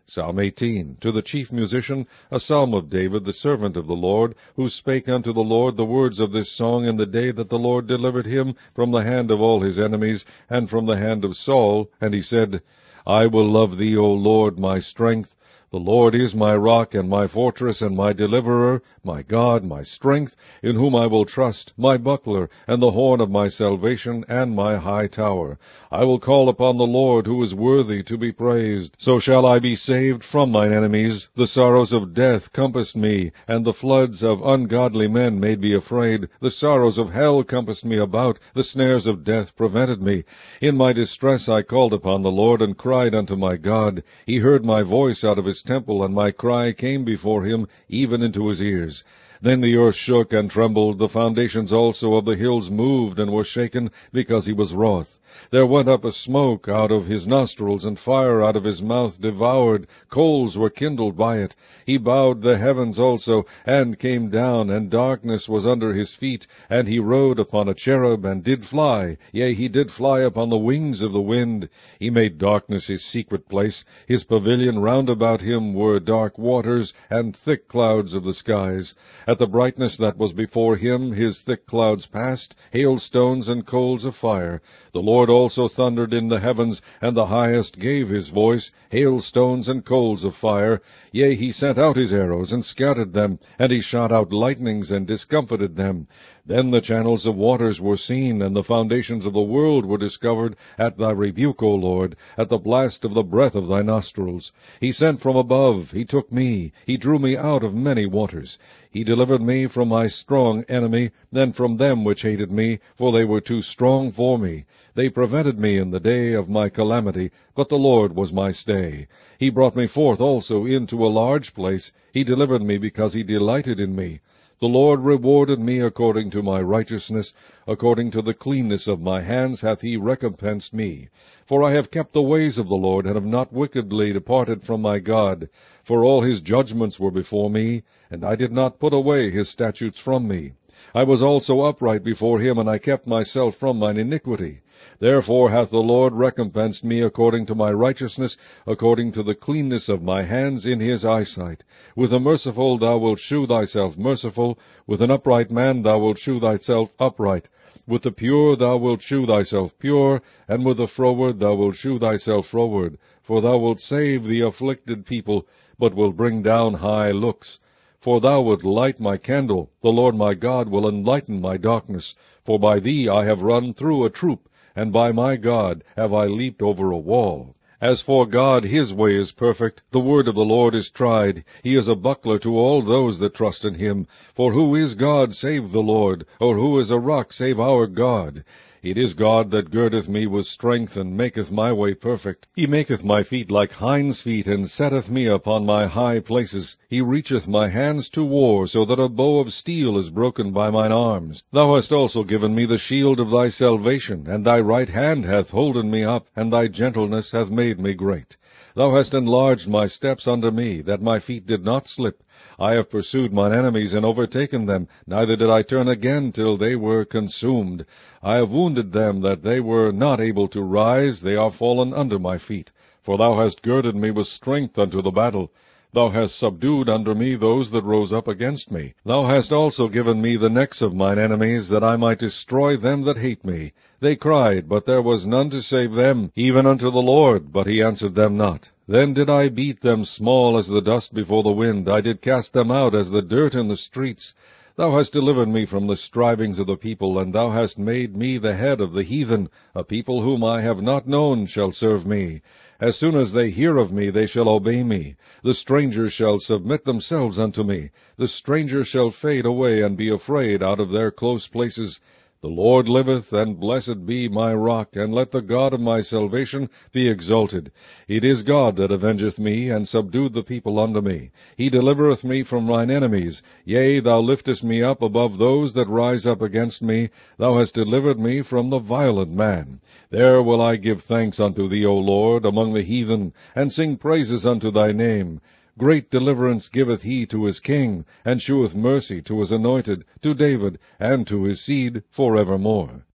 Psalm 18. To the chief musician, a psalm of David, the servant of the Lord, who spake unto the Lord the words of this song in the day that the Lord delivered him from the hand of all his enemies, and from the hand of Saul. And he said, I will love thee, O Lord, my strength. The Lord is my rock, and my fortress, and my deliverer, my God, my strength, in whom I will trust, my buckler, and the horn of my salvation, and my high tower. I will call upon the Lord, who is worthy to be praised. So shall I be saved from mine enemies. The sorrows of death compassed me, and the floods of ungodly men made me afraid. The sorrows of hell compassed me about, the snares of death prevented me. In my distress I called upon the Lord, and cried unto my God. He heard my voice out of his temple, and my cry came before him, even into his ears. Then the earth shook and trembled, the foundations also of the hills moved and were shaken, because he was wroth. There went up a smoke out of his nostrils, and fire out of his mouth devoured. Coals were kindled by it. He bowed the heavens also, and came down, and darkness was under his feet. And he rode upon a cherub, and did fly. Yea, he did fly upon the wings of the wind. He made darkness his secret place. His pavilion round about him were dark waters, and thick clouds of the skies. At the brightness that was before him, his thick clouds passed, hailstones and coals of fire. The Lord also thundered in the heavens, and the highest gave his voice, hailstones and coals of fire. Yea, he sent out his arrows, and scattered them, and he shot out lightnings, and discomfited them. Then the channels of waters were seen, and the foundations of the world were discovered, at thy rebuke, O Lord, at the blast of the breath of thy nostrils. He sent from above, he took me, he drew me out of many waters. He delivered me from my strong enemy, and from them which hated me, for they were too strong for me. They prevented me in the day of my calamity, but the Lord was my stay. He brought me forth also into a large place. He delivered me because he delighted in me. The Lord rewarded me according to my righteousness, according to the cleanness of my hands hath he recompensed me. For I have kept the ways of the Lord, and have not wickedly departed from my God. For all his judgments were before me, and I did not put away his statutes from me. I was also upright before him, and I kept myself from mine iniquity. Therefore hath the Lord recompensed me according to my righteousness, according to the cleanness of my hands in his eyesight. With the merciful thou wilt shew thyself merciful, with an upright man thou wilt shew thyself upright. With the pure thou wilt shew thyself pure, and with the froward thou wilt shew thyself froward. For thou wilt save the afflicted people, but wilt bring down high looks. For thou wilt light my candle, the Lord my God will enlighten my darkness. For by thee I have run through a troop, and by my God have I leaped over a wall. As for God, his way is perfect. The word of the Lord is tried. He is a buckler to all those that trust in him. For who is God save the Lord? Or who is a rock save our God? It is God that girdeth me with strength, and maketh my way perfect. He maketh my feet like hinds' feet, and setteth me upon my high places. He reacheth my hands to war, so that a bow of steel is broken by mine arms. Thou hast also given me the shield of thy salvation, and thy right hand hath holden me up, and thy gentleness hath made me great. Thou hast enlarged my steps under me, that my feet did not slip. I have pursued mine enemies and overtaken them, neither did I turn again till they were consumed. I have wounded them that they were not able to rise, they are fallen under my feet. For thou hast girded me with strength unto the battle. Thou hast subdued under me those that rose up against me. Thou hast also given me the necks of mine enemies, that I might destroy them that hate me. They cried, but there was none to save them, even unto the Lord, but he answered them not. Then did I beat them small as the dust before the wind. I did cast them out as the dirt in the streets. Thou hast delivered me from the strivings of the people, and thou hast made me the head of the heathen. A people whom I have not known shall serve me. As soon as they hear of me, they shall obey me. The strangers shall submit themselves unto me. The strangers shall fade away and be afraid out of their close places. The Lord liveth, and blessed be my rock, and let the God of my salvation be exalted. It is God that avengeth me, and subdued the people unto me. He delivereth me from mine enemies. Yea, thou liftest me up above those that rise up against me. Thou hast delivered me from the violent man. There will I give thanks unto thee, O Lord, among the heathen, and sing praises unto thy name. Great deliverance giveth he to his king, and sheweth mercy to his anointed, to David, and to his seed for evermore.